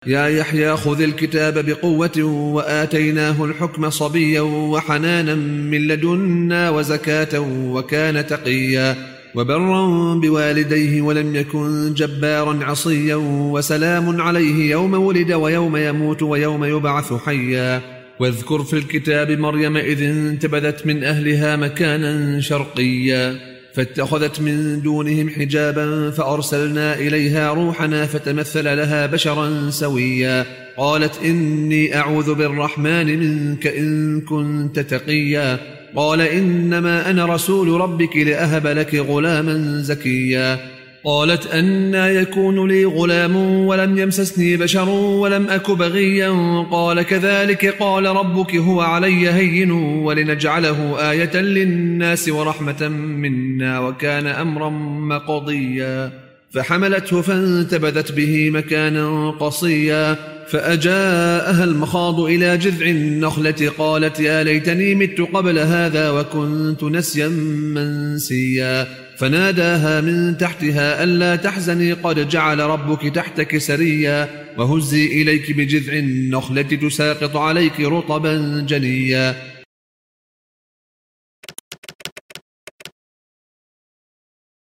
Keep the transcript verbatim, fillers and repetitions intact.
يا يحيى خذ الكتاب بقوة وآتيناه الحكم صبيا وحنانا من لدنا وزكاة وكان تقيا وبرا بوالديه ولم يكن جبارا عصيا وسلام عليه يوم ولد ويوم يموت ويوم يبعث حيا واذكر في الكتاب مريم إذ انتبذت من أهلها مكانا شرقيا فاتخذت من دونهم حجابا فأرسلنا إليها روحنا فتمثل لها بشرا سويا قالت إني أعوذ بالرحمن منك إن كنت تقيا قال إنما أنا رسول ربك لأهب لك غلاما زكيا قالت أنى يكون لي غلام ولم يمسسني بشر ولم أك بغيا قال كذلك قال ربك هو علي هين ولنجعله آية للناس ورحمة منا وكان أمرا مقضيا فحملته فانتبذت به مكانا قصيا فأجاءها المخاض إلى جذع النخلة قالت يا ليتني مت قبل هذا وكنت نسيا منسيا فناداها من تحتها ألا تحزني قد جعل ربك تحتك سريا وهزي إليك بجذع النخلة تساقط عليك رطبا جنيا